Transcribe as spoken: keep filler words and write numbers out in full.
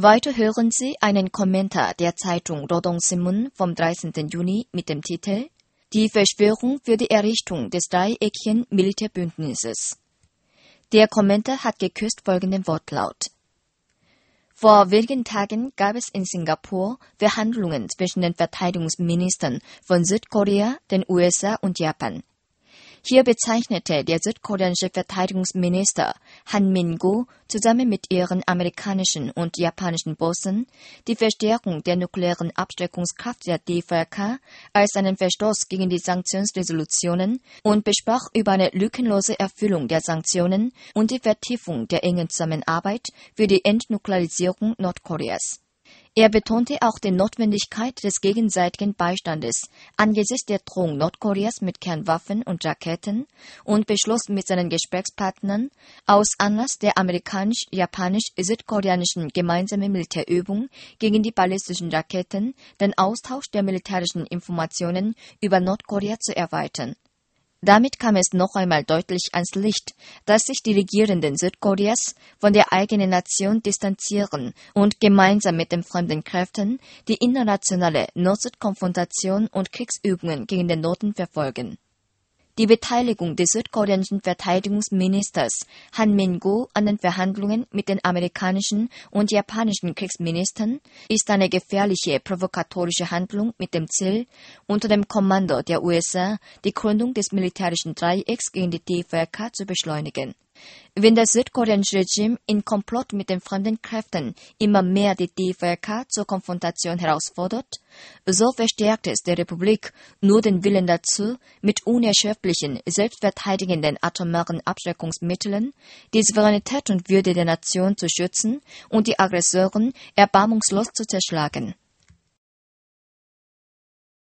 Weiter hören Sie einen Kommentar der Zeitung Rodong Sinmun vom dreizehnten Juni mit dem Titel Die Verschwörung für die Errichtung des dreieckigen Militärbündnisses. Der Kommentar hat gekürzt folgenden Wortlaut. Vor wenigen Tagen gab es in Singapur Verhandlungen zwischen den Verteidigungsministern von Südkorea, den U S A und Japan. Hier bezeichnete der südkoreanische Verteidigungsminister Han Min-go zusammen mit ihren amerikanischen und japanischen Bossen die Verstärkung der nuklearen Abschreckungskraft der D V R K als einen Verstoß gegen die Sanktionsresolutionen und besprach über eine lückenlose Erfüllung der Sanktionen und die Vertiefung der engen Zusammenarbeit für die Entnuklearisierung Nordkoreas. Er betonte auch die Notwendigkeit des gegenseitigen Beistandes angesichts der Drohung Nordkoreas mit Kernwaffen und Raketen und beschloss mit seinen Gesprächspartnern aus Anlass der amerikanisch-japanisch-südkoreanischen gemeinsamen Militärübung gegen die ballistischen Raketen den Austausch der militärischen Informationen über Nordkorea zu erweitern. Damit kam es noch einmal deutlich ans Licht, dass sich die Regierenden Südkoreas von der eigenen Nation distanzieren und gemeinsam mit den fremden Kräften die internationale Nord-Süd-Konfrontation und Kriegsübungen gegen den Norden verfolgen. Die Beteiligung des südkoreanischen Verteidigungsministers Han Min-go an den Verhandlungen mit den amerikanischen und japanischen Kriegsministern ist eine gefährliche provokatorische Handlung mit dem Ziel, unter dem Kommando der U S A die Gründung des militärischen Dreiecks gegen die D V R K zu beschleunigen. Wenn das südkoreanische Regime in Komplott mit den fremden Kräften immer mehr die D V R K zur Konfrontation herausfordert, so verstärkt es der Republik nur den Willen dazu, mit unerschöpflichen, selbstverteidigenden atomaren Abschreckungsmitteln die Souveränität und Würde der Nation zu schützen und die Aggressoren erbarmungslos zu zerschlagen.